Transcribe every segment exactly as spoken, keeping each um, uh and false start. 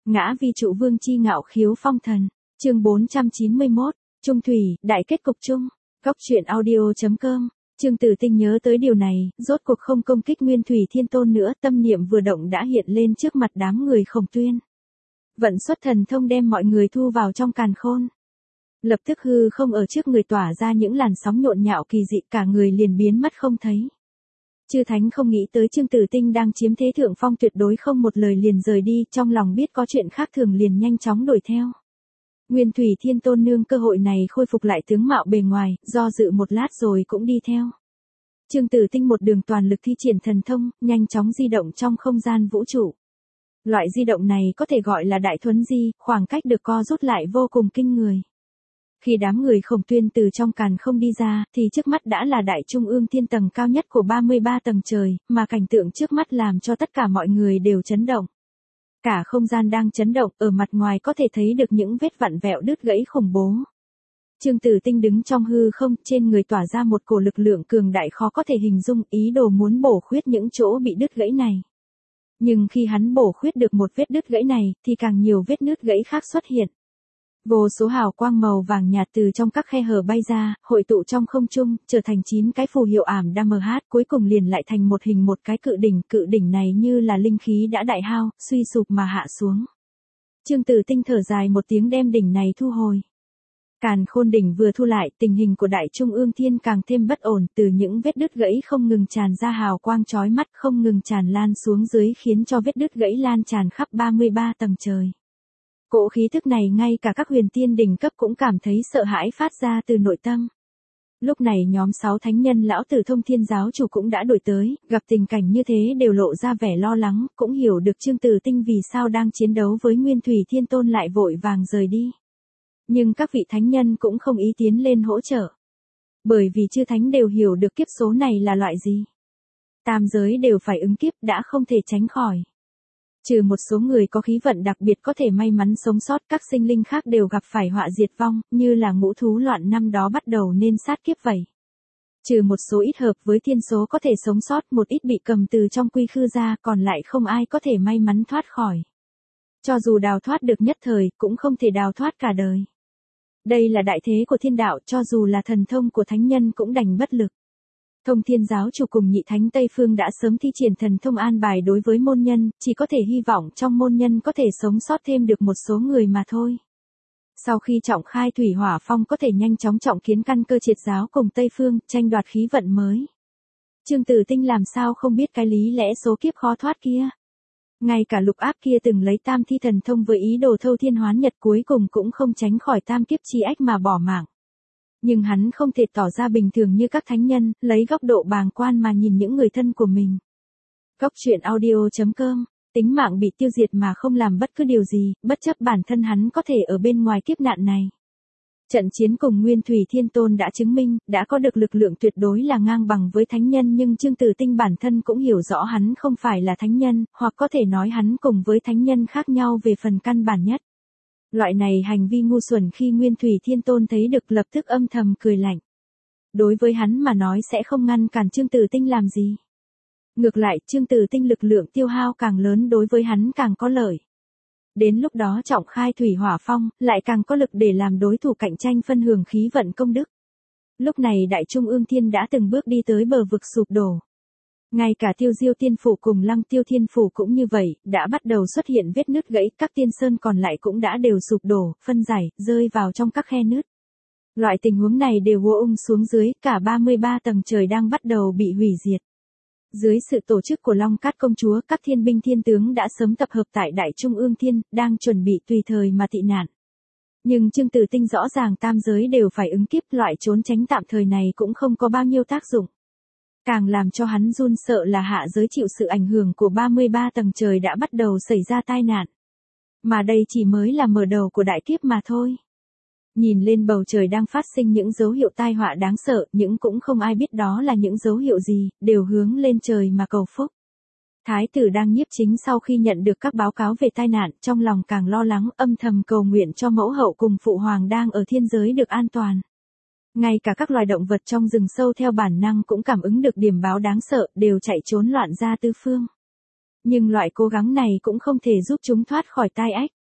Ngã vi trụ vương chi ngạo khiếu phong thần. Chương bốn trăm chín mươi mốt. Trung thủy, đại kết cục chung. Góc truyện audio chấm com. Trương Tử Tinh nhớ tới điều này, rốt cuộc không công kích Nguyên Thủy Thiên Tôn nữa, tâm niệm vừa động đã hiện lên trước mặt đám người Khổng Tuyên. Vận xuất thần thông đem mọi người thu vào trong càn khôn. Lập tức hư không ở trước người tỏa ra những làn sóng nhộn nhạo kỳ dị, cả người liền biến mất không thấy. Chư Thánh không nghĩ tới Trương Tử Tinh đang chiếm thế thượng phong, tuyệt đối không một lời liền rời đi, trong lòng biết có chuyện khác thường liền nhanh chóng đuổi theo. Nguyên Thủy Thiên Tôn nương cơ hội này khôi phục lại tướng mạo bề ngoài, do dự một lát rồi cũng đi theo. Trương Tử Tinh một đường toàn lực thi triển thần thông, nhanh chóng di động trong không gian vũ trụ. Loại di động này có thể gọi là đại thuấn di, khoảng cách được co rút lại vô cùng kinh người. Khi đám người Khổng Tuyên từ trong càn không đi ra, thì trước mắt đã là đại trung ương thiên tầng cao nhất của ba mươi ba tầng trời, mà cảnh tượng trước mắt làm cho tất cả mọi người đều chấn động. Cả không gian đang chấn động, ở mặt ngoài có thể thấy được những vết vặn vẹo đứt gãy khủng bố. Trương Tử Tinh đứng trong hư không, trên người tỏa ra một cổ lực lượng cường đại khó có thể hình dung, ý đồ muốn bổ khuyết những chỗ bị đứt gãy này. Nhưng khi hắn bổ khuyết được một vết đứt gãy này, thì càng nhiều vết nứt gãy khác xuất hiện. Vô số hào quang màu vàng nhạt từ trong các khe hở bay ra, hội tụ trong không trung, trở thành chín cái phù hiệu ảm đam mờ hát, cuối cùng liền lại thành một hình một cái cự đỉnh, cự đỉnh này như là linh khí đã đại hao, suy sụp mà hạ xuống. Trương Tử Tinh thở dài một tiếng đem đỉnh này thu hồi. Càn khôn đỉnh vừa thu lại, tình hình của đại trung ương thiên càng thêm bất ổn, từ những vết đứt gãy không ngừng tràn ra hào quang chói mắt, không ngừng tràn lan xuống dưới, khiến cho vết đứt gãy lan tràn khắp ba mươi ba tầng trời. Cỗ khí thức này ngay cả các huyền tiên đỉnh cấp cũng cảm thấy sợ hãi phát ra từ nội tâm. Lúc này nhóm sáu thánh nhân lão tử Thông Thiên giáo chủ cũng đã đuổi tới, gặp tình cảnh như thế đều lộ ra vẻ lo lắng, cũng hiểu được Trương Tử Tinh vì sao đang chiến đấu với Nguyên Thủy Thiên Tôn lại vội vàng rời đi. Nhưng các vị thánh nhân cũng không ý tiến lên hỗ trợ. Bởi vì chư thánh đều hiểu được kiếp số này là loại gì. Tam giới đều phải ứng kiếp, đã không thể tránh khỏi. Trừ một số người có khí vận đặc biệt có thể may mắn sống sót, các sinh linh khác đều gặp phải họa diệt vong, như là ngũ thú loạn năm đó bắt đầu nên sát kiếp vậy. Trừ một số ít hợp với thiên số có thể sống sót, một ít bị cầm từ trong quy khư ra, còn lại không ai có thể may mắn thoát khỏi. Cho dù đào thoát được nhất thời, cũng không thể đào thoát cả đời. Đây là đại thế của thiên đạo, cho dù là thần thông của thánh nhân cũng đành bất lực. Thông Thiên giáo chủ cùng nhị thánh Tây Phương đã sớm thi triển thần thông an bài đối với môn nhân, chỉ có thể hy vọng trong môn nhân có thể sống sót thêm được một số người mà thôi. Sau khi trọng khai thủy hỏa phong có thể nhanh chóng trọng kiến căn cơ triệt giáo cùng Tây Phương, tranh đoạt khí vận mới. Trương Tử Tinh làm sao không biết cái lý lẽ số kiếp khó thoát kia. Ngay cả lục áp kia từng lấy tam thi thần thông với ý đồ thâu thiên hoán nhật, cuối cùng cũng không tránh khỏi tam kiếp chi ách mà bỏ mạng. Nhưng hắn không thể tỏ ra bình thường như các thánh nhân, lấy góc độ bàng quan mà nhìn những người thân của mình. Góc truyện audio chấm com. Tính mạng bị tiêu diệt mà không làm bất cứ điều gì, bất chấp bản thân hắn có thể ở bên ngoài kiếp nạn này. Trận chiến cùng Nguyên Thủy Thiên Tôn đã chứng minh, đã có được lực lượng tuyệt đối là ngang bằng với thánh nhân, nhưng Trương Tử Tinh bản thân cũng hiểu rõ hắn không phải là thánh nhân, hoặc có thể nói hắn cùng với thánh nhân khác nhau về phần căn bản nhất. Loại này hành vi ngu xuẩn khi Nguyên Thủy Thiên Tôn thấy được lập tức âm thầm cười lạnh. Đối với hắn mà nói sẽ không ngăn cản Trương Tử Tinh làm gì. Ngược lại, Trương Tử Tinh lực lượng tiêu hao càng lớn đối với hắn càng có lợi. Đến lúc đó trọng khai thủy hỏa phong, lại càng có lực để làm đối thủ cạnh tranh phân hưởng khí vận công đức. Lúc này đại trung ương thiên đã từng bước đi tới bờ vực sụp đổ. Ngay cả Tiêu Diêu Tiên Phủ cùng Lăng Tiêu Thiên Phủ cũng như vậy, đã bắt đầu xuất hiện vết nứt gãy, các tiên sơn còn lại cũng đã đều sụp đổ, phân giải, rơi vào trong các khe nứt. Loại tình huống này đều vô ung xuống dưới, cả ba mươi ba tầng trời đang bắt đầu bị hủy diệt. Dưới sự tổ chức của Long Cát Công Chúa, các thiên binh thiên tướng đã sớm tập hợp tại Đại Trung ương Thiên, đang chuẩn bị tùy thời mà tị nạn. Nhưng Trương Tử Tinh rõ ràng tam giới đều phải ứng kiếp, loại trốn tránh tạm thời này cũng không có bao nhiêu tác dụng. Càng làm cho hắn run sợ là hạ giới chịu sự ảnh hưởng của ba mươi ba tầng trời đã bắt đầu xảy ra tai nạn. Mà đây chỉ mới là mở đầu của đại kiếp mà thôi. Nhìn lên bầu trời đang phát sinh những dấu hiệu tai họa đáng sợ, những cũng không ai biết đó là những dấu hiệu gì, đều hướng lên trời mà cầu phúc. Thái tử đang nhiếp chính sau khi nhận được các báo cáo về tai nạn, trong lòng càng lo lắng, âm thầm cầu nguyện cho mẫu hậu cùng phụ hoàng đang ở thiên giới được an toàn. Ngay cả các loài động vật trong rừng sâu theo bản năng cũng cảm ứng được điểm báo đáng sợ, đều chạy trốn loạn ra tứ phương. Nhưng loại cố gắng này cũng không thể giúp chúng thoát khỏi tai ách.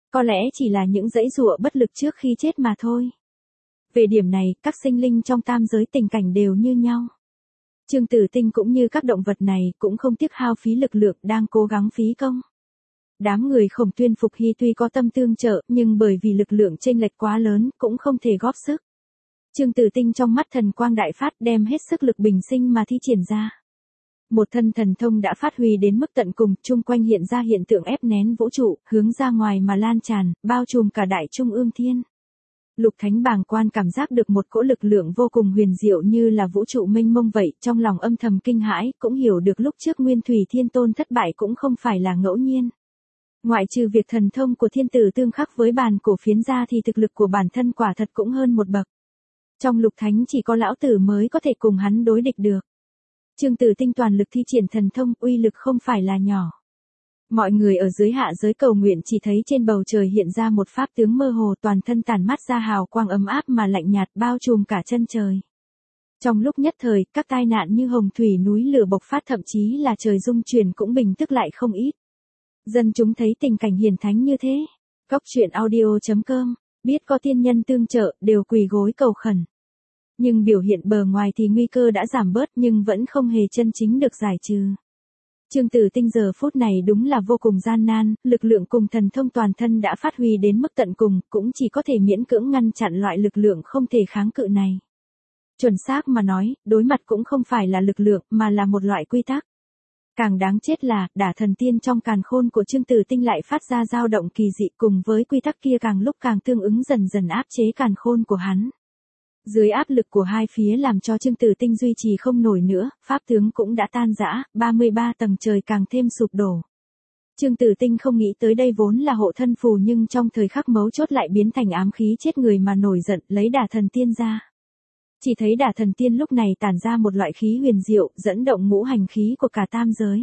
Có lẽ chỉ là những giãy giụa bất lực trước khi chết mà thôi. Về điểm này, các sinh linh trong tam giới tình cảnh đều như nhau. Trương Tử Tinh cũng như các động vật này cũng không tiếc hao phí lực lượng đang cố gắng phí công. Đám người Khổng Tuyên Phục Hy tuy có tâm tương trợ nhưng bởi vì lực lượng chênh lệch quá lớn cũng không thể góp sức. Trương Tử Tinh trong mắt thần quang đại phát đem hết sức lực bình sinh mà thi triển ra. Một thân thần thông đã phát huy đến mức tận cùng, chung quanh hiện ra hiện tượng ép nén vũ trụ, hướng ra ngoài mà lan tràn, bao trùm cả đại trung ương thiên. Lục Thánh bàng quan cảm giác được một cỗ lực lượng vô cùng huyền diệu như là vũ trụ mênh mông vậy, trong lòng âm thầm kinh hãi, cũng hiểu được lúc trước Nguyên Thủy Thiên Tôn thất bại cũng không phải là ngẫu nhiên. Ngoại trừ việc thần thông của thiên tử tương khắc với bàn cổ phiến ra thì thực lực của bản thân quả thật cũng hơn một bậc. Trong Lục Thánh chỉ có lão tử mới có thể cùng hắn đối địch được. Trương Tử Tinh toàn lực thi triển thần thông, uy lực không phải là nhỏ. Mọi người ở dưới hạ giới cầu nguyện chỉ thấy trên bầu trời hiện ra một pháp tướng mơ hồ, toàn thân tản mát ra hào quang ấm áp mà lạnh nhạt bao trùm cả chân trời. Trong lúc nhất thời, các tai nạn như hồng thủy núi lửa bộc phát, thậm chí là trời rung chuyển cũng bình tức lại không ít. Dân chúng thấy tình cảnh hiển thánh như thế, Cóc Truyện Audio chấm com, biết có tiên nhân tương trợ, đều quỳ gối cầu khẩn. Nhưng biểu hiện bờ ngoài thì nguy cơ đã giảm bớt nhưng vẫn không hề chân chính được giải trừ. Trương Tử Tinh giờ phút này đúng là vô cùng gian nan, lực lượng cùng thần thông toàn thân đã phát huy đến mức tận cùng, cũng chỉ có thể miễn cưỡng ngăn chặn loại lực lượng không thể kháng cự này. Chuẩn xác mà nói, đối mặt cũng không phải là lực lượng mà là một loại quy tắc. Càng đáng chết là, đả thần tiên trong càn khôn của Trương Tử Tinh lại phát ra dao động kỳ dị, cùng với quy tắc kia càng lúc càng tương ứng dần dần áp chế càn khôn của hắn. Dưới áp lực của hai phía làm cho Trương Tử Tinh duy trì không nổi nữa, pháp tướng cũng đã tan rã, ba mươi ba tầng trời càng thêm sụp đổ. Trương Tử Tinh không nghĩ tới đây vốn là hộ thân phù nhưng trong thời khắc mấu chốt lại biến thành ám khí chết người mà nổi giận, lấy đả thần tiên ra. Chỉ thấy đả thần tiên lúc này tản ra một loại khí huyền diệu, dẫn động ngũ hành khí của cả tam giới.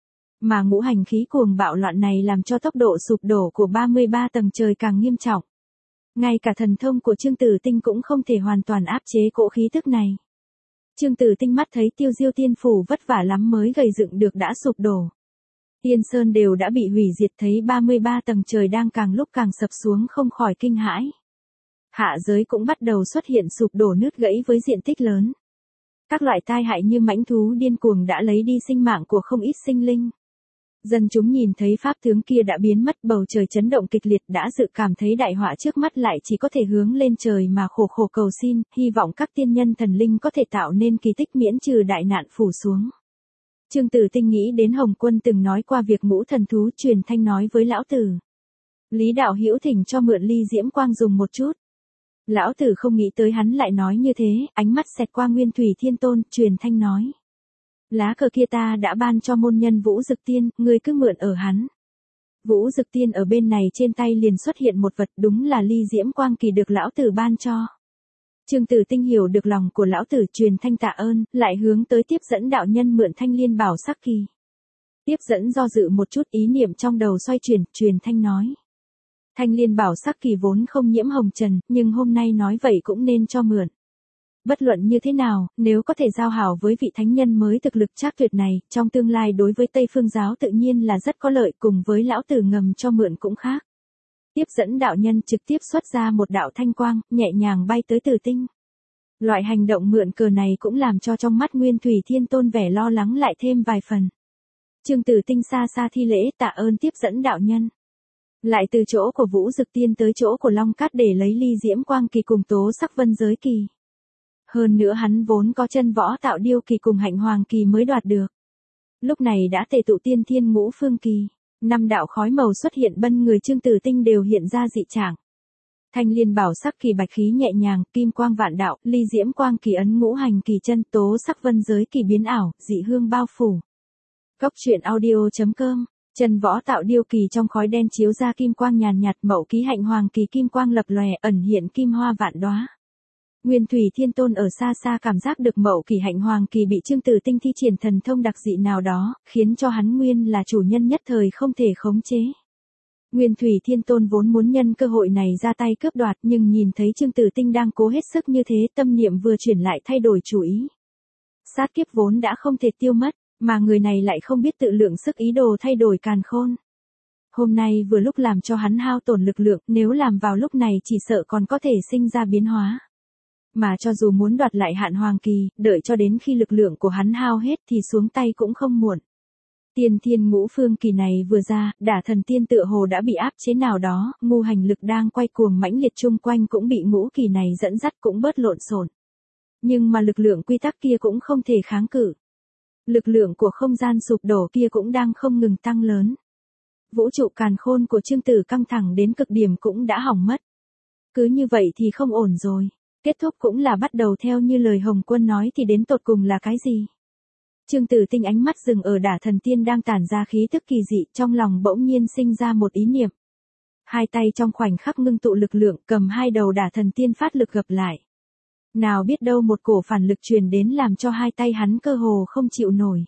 Mà ngũ hành khí cuồng bạo loạn này làm cho tốc độ sụp đổ của ba mươi ba tầng trời càng nghiêm trọng. Ngay cả thần thông của Trương Tử Tinh cũng không thể hoàn toàn áp chế cỗ khí tức này. Trương Tử Tinh mắt thấy Tiêu Diêu Tiên phủ vất vả lắm mới gầy dựng được đã sụp đổ. Tiên Sơn đều đã bị hủy diệt, thấy ba mươi ba tầng trời đang càng lúc càng sập xuống không khỏi kinh hãi. Hạ giới cũng bắt đầu xuất hiện sụp đổ nứt gãy với diện tích lớn. Các loại tai hại như mãnh thú điên cuồng đã lấy đi sinh mạng của không ít sinh linh. Dân chúng nhìn thấy pháp tướng kia đã biến mất, bầu trời chấn động kịch liệt, đã dự cảm thấy đại họa trước mắt lại chỉ có thể hướng lên trời mà khổ khổ cầu xin, hy vọng các tiên nhân thần linh có thể tạo nên kỳ tích miễn trừ đại nạn phủ xuống. Trương Tử Tinh nghĩ đến Hồng Quân từng nói qua việc ngũ thần thú, truyền thanh nói với lão tử. Lý đạo hữu thỉnh cho mượn ly diễm quang dùng một chút. Lão tử không nghĩ tới hắn lại nói như thế, ánh mắt xẹt qua Nguyên Thủy Thiên Tôn, truyền thanh nói. Lá cờ kia ta đã ban cho môn nhân Vũ Dực Tiên, ngươi cứ mượn ở hắn. Vũ Dực Tiên ở bên này trên tay liền xuất hiện một vật, đúng là ly diễm quang kỳ được lão tử ban cho. Trương Tử Tinh hiểu được lòng của lão tử, truyền thanh tạ ơn, lại hướng tới tiếp dẫn đạo nhân mượn thanh liên bảo sắc kỳ. Tiếp dẫn do dự một chút, ý niệm trong đầu xoay chuyển, truyền thanh nói. Thanh liên bảo sắc kỳ vốn không nhiễm hồng trần, nhưng hôm nay nói vậy cũng nên cho mượn. Bất luận như thế nào, nếu có thể giao hảo với vị thánh nhân mới thực lực trác tuyệt này, trong tương lai đối với Tây Phương giáo tự nhiên là rất có lợi, cùng với lão tử ngầm cho mượn cũng khác. Tiếp dẫn đạo nhân trực tiếp xuất ra một đạo thanh quang, nhẹ nhàng bay tới Tử Tinh. Loại hành động mượn cờ này cũng làm cho trong mắt Nguyên Thủy Thiên Tôn vẻ lo lắng lại thêm vài phần. Trương Tử Tinh xa xa thi lễ tạ ơn tiếp dẫn đạo nhân. Lại từ chỗ của Vũ Dực Tiên tới chỗ của Long Cát để lấy ly diễm quang kỳ cùng tố sắc vân giới kỳ. Hơn nữa hắn vốn có chân võ tạo điêu kỳ cùng hạnh hoàng kỳ mới đoạt được. Lúc này đã tề tụ tiên thiên ngũ phương kỳ. Năm đạo khói màu xuất hiện bên người Trương Tử Tinh đều hiện ra dị trạng. Thanh liên bảo sắc kỳ bạch khí nhẹ nhàng, kim quang vạn đạo, ly diễm quang kỳ ấn ngũ hành kỳ chân, tố sắc vân giới kỳ biến ảo, dị hương bao phủ. Cóc Truyện Audio chấm com. Chân võ tạo điêu kỳ trong khói đen chiếu ra kim quang nhàn nhạt, mậu ký hạnh hoàng kỳ kim quang lập lòe, ẩn hiện kim hoa vạn đóa. Nguyên Thủy Thiên Tôn ở xa xa cảm giác được mậu kỳ hạnh hoàng kỳ bị Trương Tử Tinh thi triển thần thông đặc dị nào đó, khiến cho hắn nguyên là chủ nhân nhất thời không thể khống chế. Nguyên Thủy Thiên Tôn vốn muốn nhân cơ hội này ra tay cướp đoạt, nhưng nhìn thấy Trương Tử Tinh đang cố hết sức như thế, tâm niệm vừa chuyển lại thay đổi chủ ý. Sát kiếp vốn đã không thể tiêu mất, mà người này lại không biết tự lượng sức ý đồ thay đổi càn khôn. Hôm nay vừa lúc làm cho hắn hao tổn lực lượng, nếu làm vào lúc này chỉ sợ còn có thể sinh ra biến hóa. Mà cho dù muốn đoạt lại Hạn Hoàng Kỳ, đợi cho đến khi lực lượng của hắn hao hết thì xuống tay cũng không muộn. Tiên Thiên Ngũ Phương Kỳ này vừa ra, Đả Thần Tiên tựa hồ đã bị áp chế nào đó, ngu hành lực đang quay cuồng mãnh liệt chung quanh cũng bị ngũ kỳ này dẫn dắt cũng bớt lộn xộn. Nhưng mà lực lượng quy tắc kia cũng không thể kháng cự. Lực lượng của không gian sụp đổ kia cũng đang không ngừng tăng lớn. Vũ trụ càn khôn của Trương Tử căng thẳng đến cực điểm cũng đã hỏng mất. Cứ như vậy thì không ổn rồi. Kết thúc cũng là bắt đầu theo như lời Hồng Quân nói thì đến tột cùng là cái gì? Trương Tử Tinh ánh mắt dừng ở Đả Thần Tiên đang tản ra khí tức kỳ dị, trong lòng bỗng nhiên sinh ra một ý niệm. Hai tay trong khoảnh khắc ngưng tụ lực lượng, cầm hai đầu Đả Thần Tiên phát lực gập lại. Nào biết đâu một cổ phản lực truyền đến làm cho hai tay hắn cơ hồ không chịu nổi.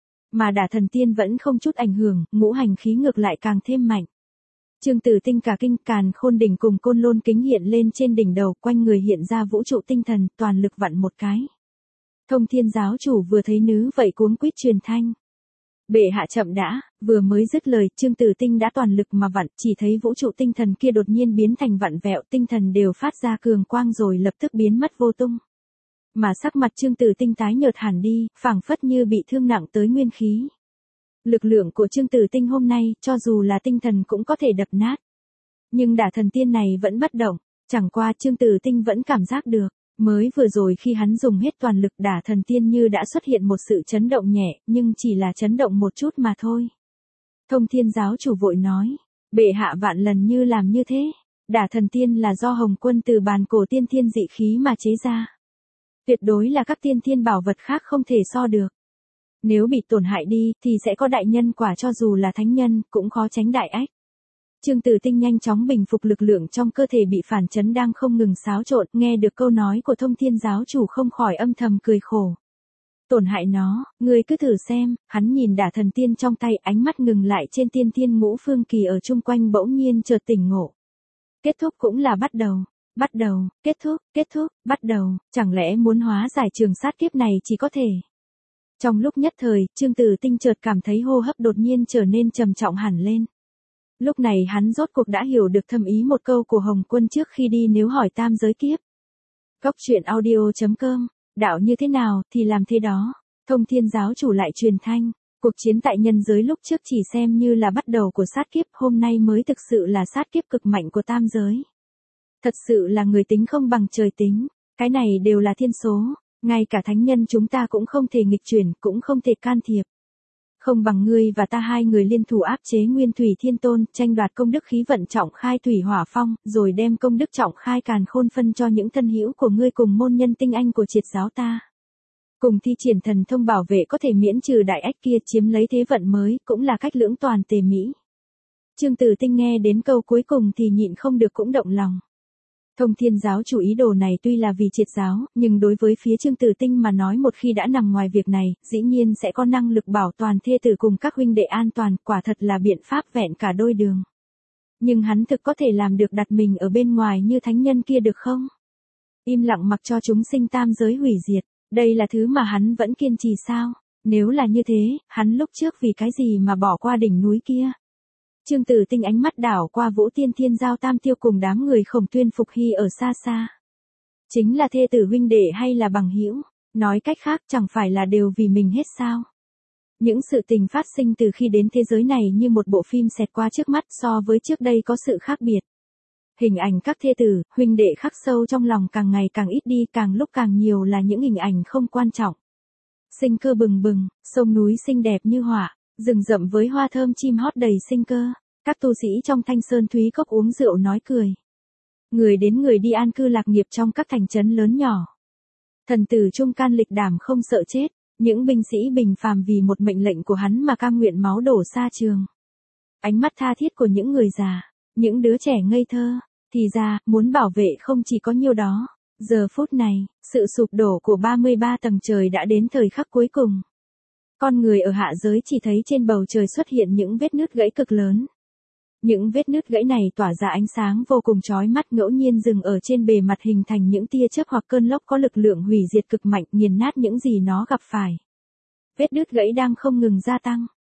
Mà Đả Thần Tiên vẫn không chút ảnh hưởng, ngũ hành khí ngược lại càng thêm mạnh. Trương Tử Tinh cả kinh, Càn Khôn đỉnh cùng Côn Lôn kính hiện lên trên đỉnh đầu, quanh người hiện ra vũ trụ tinh thần, toàn lực vặn một cái. Thông Thiên giáo chủ vừa thấy nữ vậy cuống quýt truyền thanh. Bệ hạ chậm đã, vừa mới dứt lời, Trương Tử Tinh đã toàn lực mà vặn, chỉ thấy vũ trụ tinh thần kia đột nhiên biến thành vặn vẹo, tinh thần đều phát ra cường quang rồi lập tức biến mất vô tung. Mà sắc mặt Trương Tử Tinh tái nhợt hẳn đi, phảng phất như bị thương nặng tới nguyên khí. Lực lượng của Trương Tử Tinh hôm nay, cho dù là tinh thần cũng có thể đập nát. Nhưng Đả Thần Tiên này vẫn bất động, chẳng qua Trương Tử Tinh vẫn cảm giác được. Mới vừa rồi khi hắn dùng hết toàn lực, Đả Thần Tiên như đã xuất hiện một sự chấn động nhẹ, nhưng chỉ là chấn động một chút mà thôi. Thông Thiên giáo chủ vội nói, bệ hạ vạn lần như làm như thế. Đả Thần Tiên là do Hồng Quân từ bàn cổ tiên thiên dị khí mà chế ra. Tuyệt đối là các tiên thiên bảo vật khác không thể so được. Nếu bị tổn hại đi, thì sẽ có đại nhân quả, cho dù là thánh nhân, cũng khó tránh đại ách. Trương Tử Tinh nhanh chóng bình phục lực lượng trong cơ thể bị phản chấn đang không ngừng xáo trộn, nghe được câu nói của Thông Thiên giáo chủ không khỏi âm thầm cười khổ. Tổn hại nó, ngươi cứ thử xem, hắn nhìn Đả Thần Tiên trong tay, ánh mắt ngừng lại trên tiên thiên ngũ phương kỳ ở chung quanh, bỗng nhiên chợt tỉnh ngộ. Kết thúc cũng là bắt đầu, bắt đầu, kết thúc, kết thúc, bắt đầu, chẳng lẽ muốn hóa giải trường sát kiếp này chỉ có thể. Trong lúc nhất thời, Trương Tử Tinh chợt cảm thấy hô hấp đột nhiên trở nên trầm trọng hẳn lên. Lúc này hắn rốt cuộc đã hiểu được thâm ý một câu của Hồng Quân trước khi đi, nếu hỏi tam giới kiếp. Góc truyện audio chấm com, đạo như thế nào thì làm thế đó. Thông Thiên giáo chủ lại truyền thanh, cuộc chiến tại nhân giới lúc trước chỉ xem như là bắt đầu của sát kiếp, hôm nay mới thực sự là sát kiếp cực mạnh của tam giới. Thật sự là người tính không bằng trời tính, cái này đều là thiên số, ngay cả thánh nhân chúng ta cũng không thể nghịch chuyển, cũng không thể can thiệp. Không bằng ngươi và ta hai người liên thủ áp chế Nguyên Thủy Thiên Tôn, tranh đoạt công đức khí vận trọng khai thủy hỏa phong, rồi đem công đức trọng khai càn khôn phân cho những thân hữu của ngươi cùng môn nhân tinh anh của triệt giáo ta. Cùng thi triển thần thông bảo vệ có thể miễn trừ đại ách kia, chiếm lấy thế vận mới, cũng là cách lưỡng toàn tề mỹ. Trương Tử Tinh nghe đến câu cuối cùng thì nhịn không được cũng động lòng. Thông Thiên giáo chủ ý đồ này tuy là vì triệt giáo, nhưng đối với phía Trương Tử Tinh mà nói, một khi đã nằm ngoài việc này, dĩ nhiên sẽ có năng lực bảo toàn thê tử cùng các huynh đệ an toàn, quả thật là biện pháp vẹn cả đôi đường. Nhưng hắn thực có thể làm được đặt mình ở bên ngoài như thánh nhân kia được không? Im lặng mặc cho chúng sinh tam giới hủy diệt, đây là thứ mà hắn vẫn kiên trì sao? Nếu là như thế, hắn lúc trước vì cái gì mà bỏ qua đỉnh núi kia? Trương Tử Tinh ánh mắt đảo qua Vũ Tiên Thiên Giao Tam Tiêu cùng đám người Khổng Tuyên Phục Hy ở xa xa. Chính là thê tử huynh đệ hay là bằng hữu, nói cách khác chẳng phải là đều vì mình hết sao? Những sự tình phát sinh từ khi đến thế giới này như một bộ phim xẹt qua trước mắt, so với trước đây có sự khác biệt. Hình ảnh các thê tử, huynh đệ khắc sâu trong lòng càng ngày càng ít đi, càng lúc càng nhiều là những hình ảnh không quan trọng. Sinh cơ bừng bừng, sông núi xinh đẹp như họa. Rừng rậm với hoa thơm chim hót đầy sinh cơ, các tu sĩ trong Thanh Sơn Thúy Cốc uống rượu nói cười. Người đến người đi an cư lạc nghiệp trong các thành trấn lớn nhỏ. Thần tử trung can lịch đảm không sợ chết, những binh sĩ bình phàm vì một mệnh lệnh của hắn mà cam nguyện máu đổ xa trường. Ánh mắt tha thiết của những người già, những đứa trẻ ngây thơ, thì ra, muốn bảo vệ không chỉ có nhiêu đó. Giờ phút này, sự sụp đổ của ba mươi ba tầng trời đã đến thời khắc cuối cùng. Con người ở hạ giới chỉ thấy trên bầu trời xuất hiện những vết nứt gãy cực lớn. Những vết nứt gãy này tỏa ra ánh sáng vô cùng chói mắt, ngẫu nhiên dừng ở trên bề mặt hình thành những tia chớp hoặc cơn lốc có lực lượng hủy diệt cực mạnh, nghiền nát những gì nó gặp phải. Vết nứt gãy đang không ngừng gia tăng,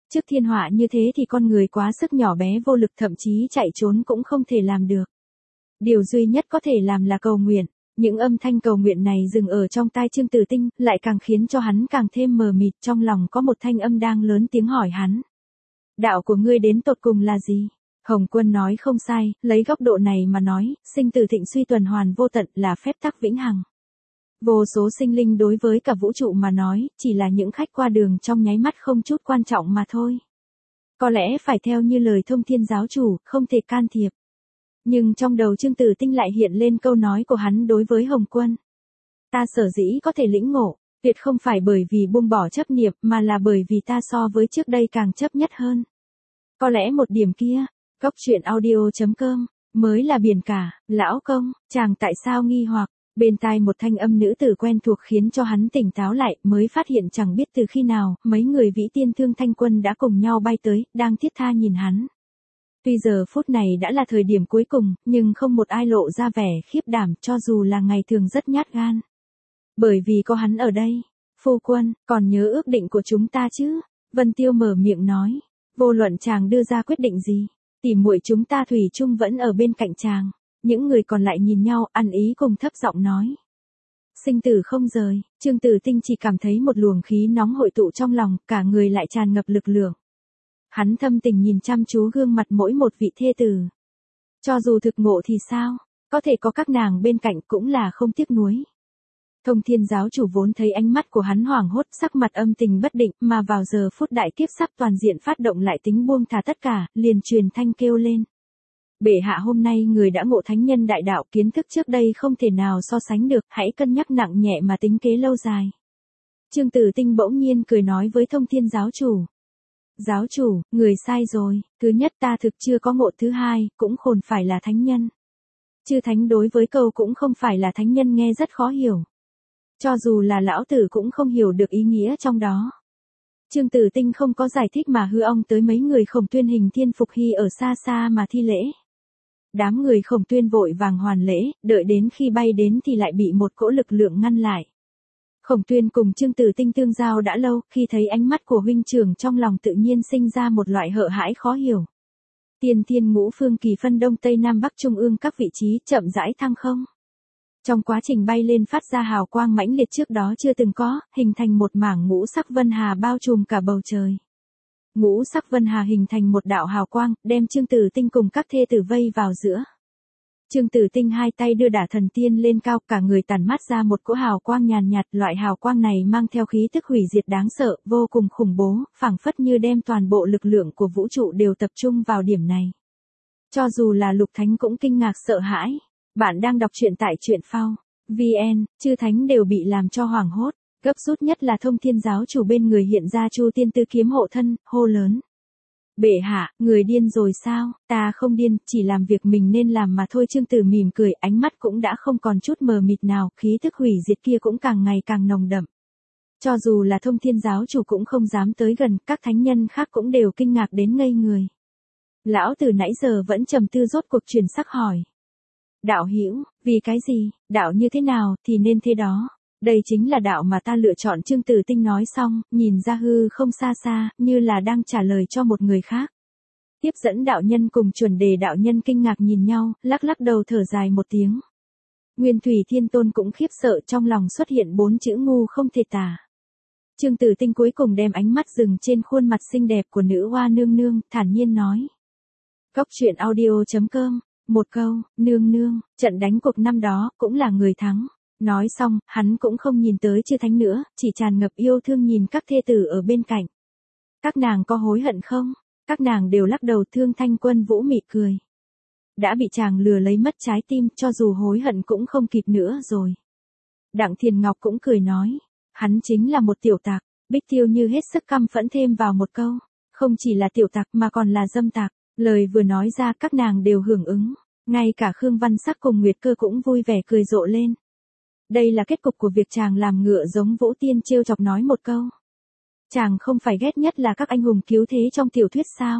Trước thiên họa như thế thì con người quá sức nhỏ bé vô lực, thậm chí chạy trốn cũng không thể làm được. Điều duy nhất có thể làm là cầu nguyện. Những âm thanh cầu nguyện này dừng ở trong tai Trương Tử Tinh, lại càng khiến cho hắn càng thêm mờ mịt, trong lòng có một thanh âm đang lớn tiếng hỏi hắn. Đạo của ngươi đến tột cùng là gì? Hồng Quân nói không sai, lấy góc độ này mà nói, sinh tử thịnh suy tuần hoàn vô tận là phép tắc vĩnh hằng. Vô số sinh linh đối với cả vũ trụ mà nói, chỉ là những khách qua đường trong nháy mắt không chút quan trọng mà thôi. Có lẽ phải theo như lời Thông Thiên giáo chủ, không thể can thiệp. Nhưng trong đầu Trương Tử Tinh lại hiện lên câu nói của hắn đối với Hồng Quân. Ta sở dĩ có thể lĩnh ngộ, tuyệt không phải bởi vì buông bỏ chấp niệm mà là bởi vì ta so với trước đây càng chấp nhất hơn. Có lẽ một điểm kia, góc truyện audio chấm com, mới là biển cả, lão công, chàng tại sao nghi hoặc, bên tai một thanh âm nữ tử quen thuộc khiến cho hắn tỉnh táo lại, mới phát hiện chẳng biết từ khi nào, mấy người vĩ tiên thương thanh quân đã cùng nhau bay tới, đang thiết tha nhìn hắn. Tuy giờ phút này đã là thời điểm cuối cùng, nhưng không một ai lộ ra vẻ khiếp đảm cho dù là ngày thường rất nhát gan. Bởi vì có hắn ở đây, phu quân, còn nhớ ước định của chúng ta chứ? Vân Tiêu mở miệng nói, vô luận chàng đưa ra quyết định gì, tỉ muội chúng ta thủy chung vẫn ở bên cạnh chàng. Những người còn lại nhìn nhau, ăn ý cùng thấp giọng nói. Sinh tử không rời, Trương Tử Tinh chỉ cảm thấy một luồng khí nóng hội tụ trong lòng, cả người lại tràn ngập lực lượng. Hắn thâm tình nhìn chăm chú gương mặt mỗi một vị thê tử. Cho dù thực ngộ thì sao, có thể có các nàng bên cạnh cũng là không tiếc nuối. Thông Thiên giáo chủ vốn thấy ánh mắt của hắn hoảng hốt, sắc mặt âm tình bất định, mà vào giờ phút đại kiếp sắp toàn diện phát động lại tính buông thả tất cả, liền truyền thanh kêu lên. Bệ hạ hôm nay người đã ngộ thánh nhân đại đạo, kiến thức trước đây không thể nào so sánh được, hãy cân nhắc nặng nhẹ mà tính kế lâu dài. Trương Tử Tinh bỗng nhiên cười nói với Thông Thiên giáo chủ. Giáo chủ, người sai rồi, thứ nhất ta thực chưa có ngộ, thứ hai, cũng khôn phải là thánh nhân. Chư thánh đối với câu cũng không phải là thánh nhân nghe rất khó hiểu. Cho dù là lão tử cũng không hiểu được ý nghĩa trong đó. Trương Tử Tinh không có giải thích mà hư ong tới mấy người Khổng Tuyên hình thiên phục hy ở xa xa mà thi lễ. Đám người Khổng Tuyên vội vàng hoàn lễ, đợi đến khi bay đến thì lại bị một cỗ lực lượng ngăn lại. Khổng Tuyên cùng Trương Tử Tinh tương giao đã lâu, khi thấy ánh mắt của huynh trưởng trong lòng tự nhiên sinh ra một loại hsợ hãi khó hiểu. Tiên thiên ngũ phương kỳ phân đông tây nam bắc trung ương các vị trí chậm rãi thăng không. Trong quá trình bay lên phát ra hào quang mãnh liệt trước đó chưa từng có, hình thành một mảng ngũ sắc vân hà bao trùm cả bầu trời. Ngũ sắc vân hà hình thành một đạo hào quang, đem Trương Tử Tinh cùng các thê tử vây vào giữa. Trương Tử Tinh hai tay đưa đả thần tiên lên cao, cả người tản mát ra một cỗ hào quang nhàn nhạt, loại hào quang này mang theo khí tức hủy diệt đáng sợ, vô cùng khủng bố, phảng phất như đem toàn bộ lực lượng của vũ trụ đều tập trung vào điểm này. Cho dù là Lục Thánh cũng kinh ngạc sợ hãi. Bạn đang đọc truyện tại truyện phao vê en, chư thánh đều bị làm cho hoảng hốt, gấp rút nhất là Thông Thiên giáo chủ bên người hiện ra Chu Tiên Tư kiếm hộ thân, hô lớn. Bệ hạ, người điên rồi sao? Ta không điên, chỉ làm việc mình nên làm mà thôi. Trương Tử mỉm cười, ánh mắt cũng đã không còn chút mờ mịt nào, khí tức hủy diệt kia cũng càng ngày càng nồng đậm. Cho dù là Thông Thiên giáo chủ cũng không dám tới gần, các thánh nhân khác cũng đều kinh ngạc đến ngây người. Lão từ nãy giờ vẫn trầm tư rốt cuộc chuyển sắc hỏi. Đạo hữu, vì cái gì, đạo như thế nào thì nên thế đó. Đây chính là đạo mà ta lựa chọn. Trương Tử Tinh nói xong, nhìn ra hư không xa xa, như là đang trả lời cho một người khác. Tiếp dẫn đạo nhân cùng chuẩn đề đạo nhân kinh ngạc nhìn nhau, lắc lắc đầu thở dài một tiếng. Nguyên Thủy Thiên Tôn cũng khiếp sợ, trong lòng xuất hiện bốn chữ ngu không thể tả. Trương Tử Tinh cuối cùng đem ánh mắt dừng trên khuôn mặt xinh đẹp của nữ hoa nương nương, thản nhiên nói. Góc truyện audio chấm com, một câu, nương nương, trận đánh cuộc năm đó, cũng là người thắng. Nói xong, hắn cũng không nhìn tới chư thánh nữa, chỉ tràn ngập yêu thương nhìn các thê tử ở bên cạnh. Các nàng có hối hận không? Các nàng đều lắc đầu. Thương Thanh Quân Vũ mị cười. Đã bị chàng lừa lấy mất trái tim, cho dù hối hận cũng không kịp nữa rồi. Đặng Thiền Ngọc cũng cười nói. Hắn chính là một tiểu tặc. Bích Tiêu Như hết sức căm phẫn thêm vào một câu. Không chỉ là tiểu tặc mà còn là dâm tặc. Lời vừa nói ra các nàng đều hưởng ứng. Ngay cả Khương Văn Sắc cùng Nguyệt Cơ cũng vui vẻ cười rộ lên. Đây là kết cục của việc chàng làm ngựa giống Vũ Tiên trêu chọc nói một câu. Chàng không phải ghét nhất là các anh hùng cứu thế trong tiểu thuyết sao?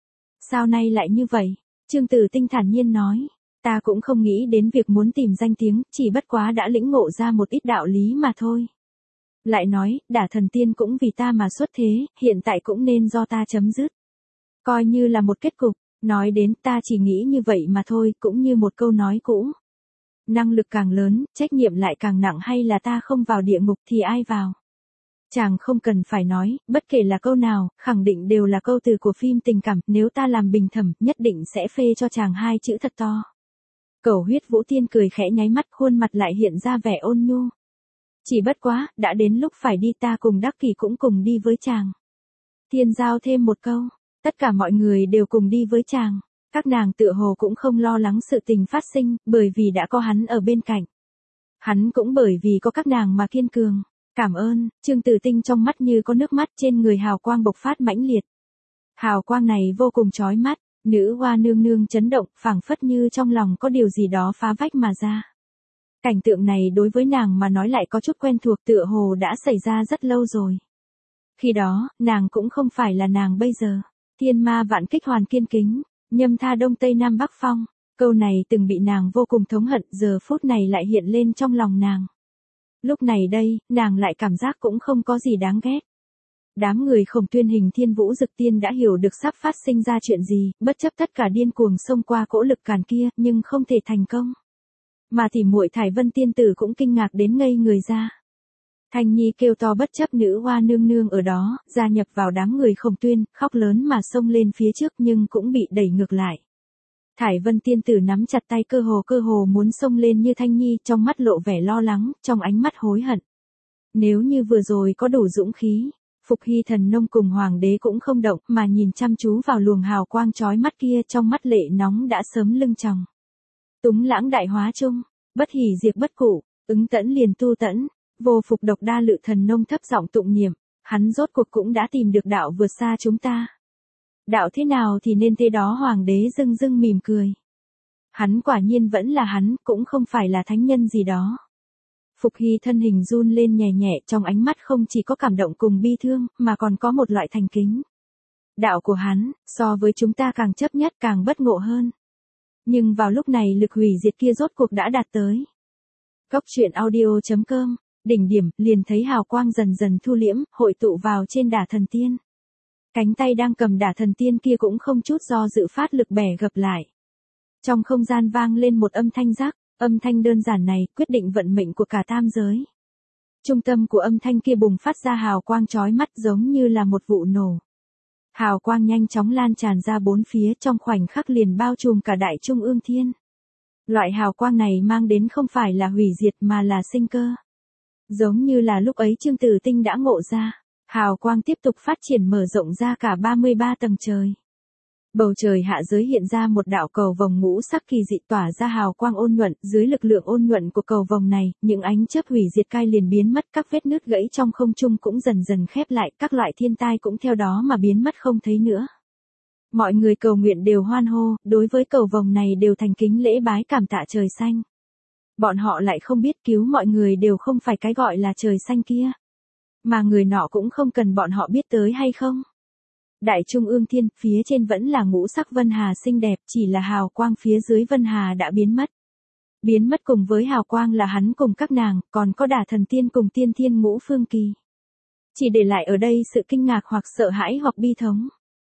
Sao nay lại như vậy? Trương Tử Tinh thản nhiên nói. Ta cũng không nghĩ đến việc muốn tìm danh tiếng, chỉ bất quá đã lĩnh ngộ ra một ít đạo lý mà thôi. Lại nói, đả thần tiên cũng vì ta mà xuất thế, hiện tại cũng nên do ta chấm dứt. Coi như là một kết cục, nói đến ta chỉ nghĩ như vậy mà thôi, cũng như một câu nói cũ. Năng lực càng lớn, trách nhiệm lại càng nặng, hay là ta không vào địa ngục thì ai vào? Chàng không cần phải nói, bất kể là câu nào, khẳng định đều là câu từ của phim tình cảm, nếu ta làm bình thẩm, nhất định sẽ phê cho chàng hai chữ thật to. Cẩu huyết Vũ Tiên cười khẽ nháy mắt, khuôn mặt lại hiện ra vẻ ôn nhu. Chỉ bất quá, đã đến lúc phải đi, ta cùng Đắc Kỷ cũng cùng đi với chàng. Thiên giao thêm một câu, tất cả mọi người đều cùng đi với chàng. Các nàng tựa hồ cũng không lo lắng sự tình phát sinh, bởi vì đã có hắn ở bên cạnh. Hắn cũng bởi vì có các nàng mà kiên cường. Cảm ơn, Trương Tử Tinh trong mắt như có nước mắt, trên người hào quang bộc phát mãnh liệt. Hào quang này vô cùng chói mắt, nữ hoa nương nương chấn động, phảng phất như trong lòng có điều gì đó phá vách mà ra. Cảnh tượng này đối với nàng mà nói lại có chút quen thuộc, tựa hồ đã xảy ra rất lâu rồi. Khi đó, nàng cũng không phải là nàng bây giờ. Thiên ma vạn kích hoàn kiên kính, nhâm tha đông tây nam bắc phong. Câu này từng bị nàng vô cùng thống hận, giờ phút này lại hiện lên trong lòng nàng. Lúc này đây, nàng lại cảm giác cũng không có gì đáng ghét. Đám người Khổng Tuyên Hình Thiên Vũ Dực Tiên đã hiểu được sắp phát sinh ra chuyện gì, bất chấp tất cả điên cuồng xông qua cỗ lực càn kia, nhưng không thể thành công. Mà thì muội Thải Vân tiên tử cũng kinh ngạc đến ngây người ra. Thanh Nhi kêu to bất chấp nữ hoa nương nương ở đó, gia nhập vào đám người Khổng Tuyên, khóc lớn mà xông lên phía trước nhưng cũng bị đẩy ngược lại. Thải Vân tiên tử nắm chặt tay, cơ hồ cơ hồ muốn xông lên như Thanh Nhi, trong mắt lộ vẻ lo lắng, trong ánh mắt hối hận. Nếu như vừa rồi có đủ dũng khí, Phục Hy Thần Nông cùng Hoàng đế cũng không động, mà nhìn chăm chú vào luồng hào quang chói mắt kia, trong mắt lệ nóng đã sớm lưng tròng. Túng lãng đại hóa chung, bất hỉ diệt bất cụ, ứng tẫn liền tu tẫn, vô phục độc đa lự. Thần Nông thấp giọng tụng niệm, hắn rốt cuộc cũng đã tìm được đạo vượt xa chúng ta. Đạo thế nào thì nên thế đó. Hoàng đế dưng dưng mỉm cười. Hắn quả nhiên vẫn là hắn, cũng không phải là thánh nhân gì đó. Phục Hy thân hình run lên nhẹ nhẹ, trong ánh mắt không chỉ có cảm động cùng bi thương, mà còn có một loại thành kính. Đạo của hắn, so với chúng ta càng chấp nhất, càng bất ngộ hơn. Nhưng vào lúc này lực hủy diệt kia rốt cuộc đã đạt tới. Cốc truyện audio chấm com, đỉnh điểm, liền thấy hào quang dần dần thu liễm, hội tụ vào trên đả thần tiên. Cánh tay đang cầm đả thần tiên kia cũng không chút do dự phát lực bẻ gập lại. Trong không gian vang lên một âm thanh rắc, âm thanh đơn giản này quyết định vận mệnh của cả tam giới. Trung tâm của âm thanh kia bùng phát ra hào quang chói mắt, giống như là một vụ nổ. Hào quang nhanh chóng lan tràn ra bốn phía, trong khoảnh khắc liền bao trùm cả đại trung ương thiên. Loại hào quang này mang đến không phải là hủy diệt mà là sinh cơ. Giống như là lúc ấy Trương Tử Tinh đã ngộ ra. Hào quang tiếp tục phát triển, mở rộng ra cả ba mươi ba tầng trời. Bầu trời hạ giới hiện ra một đạo cầu vồng ngũ sắc kỳ dị, tỏa ra hào quang ôn nhuận, dưới lực lượng ôn nhuận của cầu vồng này, những ánh chớp hủy diệt cai liền biến mất, các vết nứt gãy trong không trung cũng dần dần khép lại, các loại thiên tai cũng theo đó mà biến mất không thấy nữa. Mọi người cầu nguyện đều hoan hô, đối với cầu vồng này đều thành kính lễ bái cảm tạ trời xanh. Bọn họ lại không biết cứu mọi người đều không phải cái gọi là trời xanh kia. Mà người nọ cũng không cần bọn họ biết tới hay không. Đại trung ương thiên, phía trên vẫn là ngũ sắc vân hà xinh đẹp, chỉ là hào quang phía dưới vân hà đã biến mất. Biến mất cùng với hào quang là hắn cùng các nàng, còn có đả thần tiên cùng tiên thiên ngũ phương kỳ. Chỉ để lại ở đây sự kinh ngạc hoặc sợ hãi hoặc bi thống.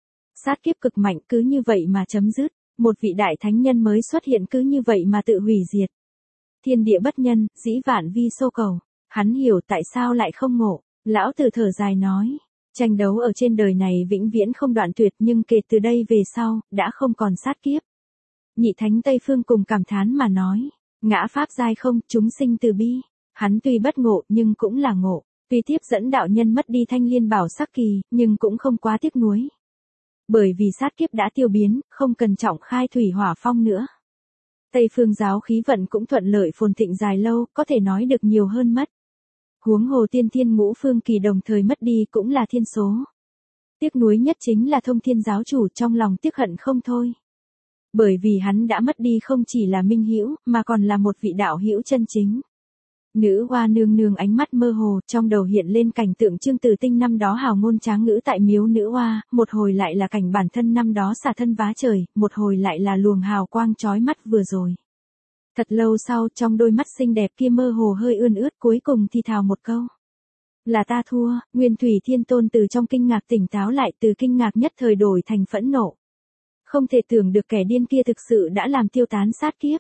Sát kiếp cực mạnh cứ như vậy mà chấm dứt, một vị đại thánh nhân mới xuất hiện cứ như vậy mà tự hủy diệt. Thiên địa bất nhân, dĩ vạn vi xô cầu, hắn hiểu tại sao lại không ngộ. Lão tử thở dài nói, tranh đấu ở trên đời này vĩnh viễn không đoạn tuyệt, nhưng kể từ đây về sau, đã không còn sát kiếp. Nhị thánh Tây Phương cùng cảm thán mà nói, ngã pháp giai không, chúng sinh từ bi. Hắn tuy bất ngộ nhưng cũng là ngộ, tuy tiếp dẫn đạo nhân mất đi thanh liên bảo sắc kỳ, nhưng cũng không quá tiếc nuối. Bởi vì sát kiếp đã tiêu biến, không cần trọng khai thủy hỏa phong nữa. Tây Phương giáo khí vận cũng thuận lợi phồn thịnh dài lâu, có thể nói được nhiều hơn mất. Huống hồ tiên thiên ngũ phương kỳ đồng thời mất đi cũng là thiên số. Tiếc nuối nhất chính là Thông Thiên giáo chủ, trong lòng tiếc hận không thôi. Bởi vì hắn đã mất đi không chỉ là minh hữu, mà còn là một vị đạo hữu chân chính. Nữ hoa nương nương ánh mắt mơ hồ, trong đầu hiện lên cảnh tượng Trương Tử Tinh năm đó hào ngôn tráng ngữ tại miếu nữ hoa, một hồi lại là cảnh bản thân năm đó xả thân vá trời, một hồi lại là luồng hào quang chói mắt vừa rồi. Thật lâu sau, trong đôi mắt xinh đẹp kia mơ hồ hơi ươn ướt, cuối cùng thì thào một câu. Là ta thua, Nguyên Thủy Thiên Tôn từ trong kinh ngạc tỉnh táo lại, từ kinh ngạc nhất thời đổi thành phẫn nộ. Không thể tưởng được kẻ điên kia thực sự đã làm tiêu tán sát kiếp.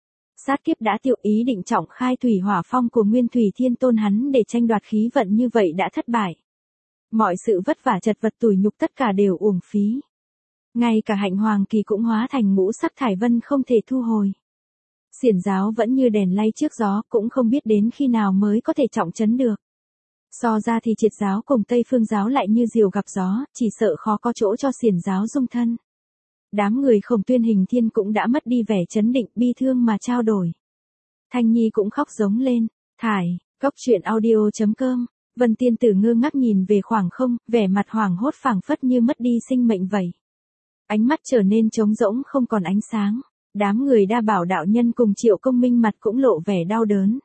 Sát kiếp đã tiêu, ý định trọng khai thủy hỏa phong của Nguyên Thủy Thiên Tôn hắn để tranh đoạt khí vận như vậy đã thất bại. Mọi sự vất vả chật vật tủi nhục tất cả đều uổng phí. Ngay cả hạnh hoàng kỳ cũng hóa thành ngũ sắc thải vân không thể thu hồi. Xiển giáo vẫn như đèn lay trước gió, cũng không biết đến khi nào mới có thể trọng trấn được. So ra thì Triệt giáo cùng Tây Phương giáo lại như diều gặp gió, chỉ sợ khó có chỗ cho xiển giáo dung thân. Đám người Khổng Tuyên Hình Thiên cũng đã mất đi vẻ chấn định, bi thương mà trao đổi. Thanh Nhi cũng khóc giống lên. Thải, Cốc Truyện Audio chấm com. Vân Tiên Tử ngơ ngác nhìn về khoảng không, vẻ mặt hoảng hốt phảng phất như mất đi sinh mệnh vậy. Ánh mắt trở nên trống rỗng không còn ánh sáng. Đám người Đa Bảo đạo nhân cùng Triệu Công Minh mặt cũng lộ vẻ đau đớn.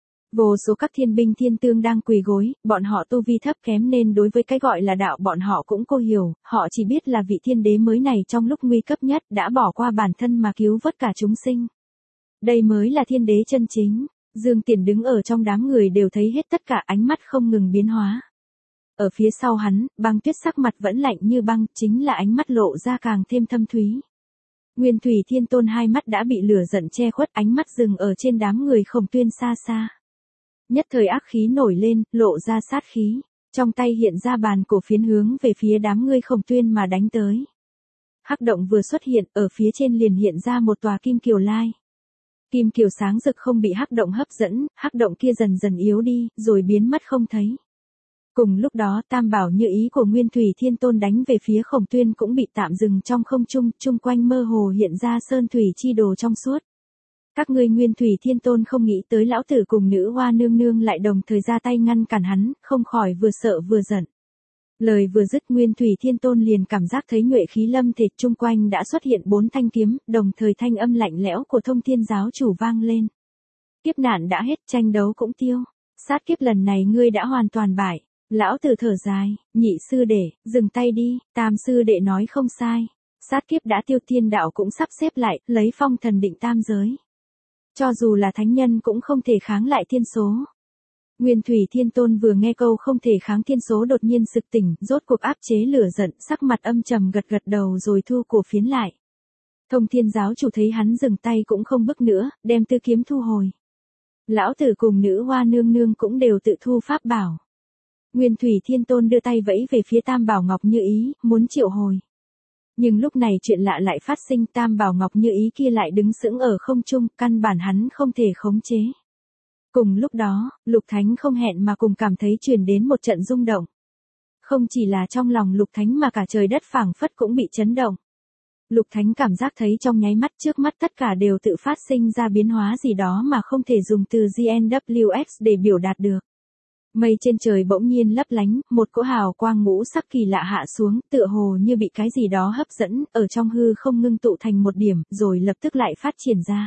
Vô số các thiên binh thiên tương đang quỳ gối, bọn họ tu vi thấp kém nên đối với cái gọi là đạo bọn họ cũng cô hiểu, họ chỉ biết là vị thiên đế mới này trong lúc nguy cấp nhất đã bỏ qua bản thân mà cứu vớt cả chúng sinh. Đây mới là thiên đế chân chính. Dương Tiền đứng ở trong đám người đều thấy hết tất cả, ánh mắt không ngừng biến hóa. Ở phía sau hắn, Băng Tuyết sắc mặt vẫn lạnh như băng, chính là ánh mắt lộ ra càng thêm thâm thúy. Nguyên Thủy Thiên Tôn hai mắt đã bị lửa giận che khuất, ánh mắt dừng ở trên đám người Khổng Tuyên xa xa. Nhất thời ác khí nổi lên, lộ ra sát khí. Trong tay hiện ra bàn cổ phiến hướng về phía đám người Khổng Tuyên mà đánh tới. Hắc động vừa xuất hiện, ở phía trên liền hiện ra một tòa kim kiều lai. Kim kiều sáng rực không bị hắc động hấp dẫn, hắc động kia dần dần yếu đi, rồi biến mất không thấy. Cùng lúc đó tam bảo như ý của Nguyên Thủy Thiên Tôn đánh về phía Khổng Tuyên cũng bị tạm dừng trong không trung, chung quanh mơ hồ hiện ra sơn thủy chi đồ trong suốt. Các ngươi Nguyên Thủy Thiên Tôn không nghĩ tới lão tử cùng nữ hoa nương nương lại đồng thời ra tay ngăn cản hắn, không khỏi vừa sợ vừa giận. Lời vừa dứt Nguyên Thủy Thiên Tôn liền cảm giác thấy nhuệ khí lâm thể, chung quanh đã xuất hiện bốn thanh kiếm, đồng thời thanh âm lạnh lẽo của Thông Thiên giáo chủ vang lên. Kiếp nạn đã hết, tranh đấu cũng tiêu. Sát kiếp lần này ngươi đã hoàn toàn bại. Lão tử thở dài, nhị sư đệ, dừng tay đi, tam sư đệ nói không sai. Sát kiếp đã tiêu, thiên đạo cũng sắp xếp lại, lấy phong thần định tam giới. Cho dù là thánh nhân cũng không thể kháng lại thiên số. Nguyên Thủy Thiên Tôn vừa nghe câu không thể kháng thiên số đột nhiên sực tỉnh, rốt cuộc áp chế lửa giận, sắc mặt âm trầm gật gật đầu rồi thu cổ phiến lại. Thông Thiên giáo chủ thấy hắn dừng tay cũng không bức nữa, đem tư kiếm thu hồi. Lão tử cùng nữ hoa nương nương cũng đều tự thu pháp bảo. Nguyên Thủy Thiên Tôn đưa tay vẫy về phía Tam Bảo Ngọc Như Ý, muốn triệu hồi. Nhưng lúc này chuyện lạ lại phát sinh, Tam Bảo Ngọc Như Ý kia lại đứng sững ở không trung, căn bản hắn không thể khống chế. Cùng lúc đó, Lục Thánh không hẹn mà cùng cảm thấy truyền đến một trận rung động. Không chỉ là trong lòng Lục Thánh mà cả trời đất phảng phất cũng bị chấn động. Lục Thánh cảm giác thấy trong nháy mắt trước mắt tất cả đều tự phát sinh ra biến hóa gì đó mà không thể dùng từ giê en vê ích để biểu đạt được. Mây trên trời bỗng nhiên lấp lánh, một cỗ hào quang ngũ sắc kỳ lạ hạ xuống, tựa hồ như bị cái gì đó hấp dẫn, ở trong hư không ngưng tụ thành một điểm, rồi lập tức lại phát triển ra.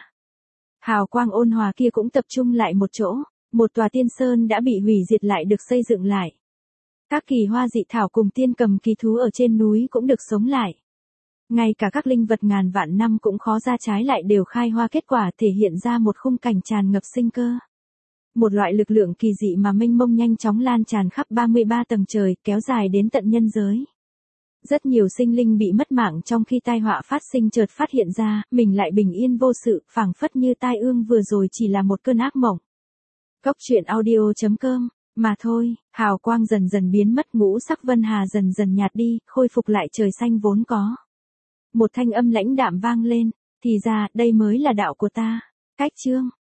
Hào quang ôn hòa kia cũng tập trung lại một chỗ, một tòa tiên sơn đã bị hủy diệt lại được xây dựng lại. Các kỳ hoa dị thảo cùng tiên cầm kỳ thú ở trên núi cũng được sống lại. Ngay cả các linh vật ngàn vạn năm cũng khó ra trái lại đều khai hoa kết quả, thể hiện ra một khung cảnh tràn ngập sinh cơ. Một loại lực lượng kỳ dị mà mênh mông nhanh chóng lan tràn khắp ba mươi ba tầng trời, kéo dài đến tận nhân giới. Rất nhiều sinh linh bị mất mạng trong khi tai họa phát sinh chợt phát hiện ra, mình lại bình yên vô sự, phảng phất như tai ương vừa rồi chỉ là một cơn ác mộng. Cốc Truyện Audio chấm com, mà thôi, hào quang dần dần biến mất, ngũ sắc vân hà dần dần nhạt đi, khôi phục lại trời xanh vốn có. Một thanh âm lãnh đạm vang lên, thì ra, đây mới là đạo của ta. Cách chương